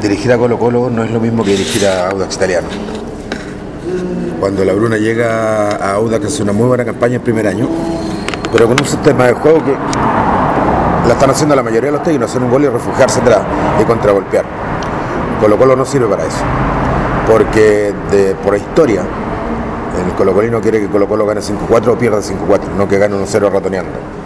dirigir a Colo-Colo no es lo mismo que dirigir a Audax Italiano. Cuando la Bruna llega a Audax hace una muy buena campaña el primer año, pero con un sistema de juego que la están haciendo la mayoría de los técnicos, hacer un gol y refugiarse atrás y contragolpear. Colo-Colo no sirve para eso, porque por historia el colocolino quiere que Colo-Colo gane 5-4 o pierda 5-4, no que gane 1-0 ratoneando.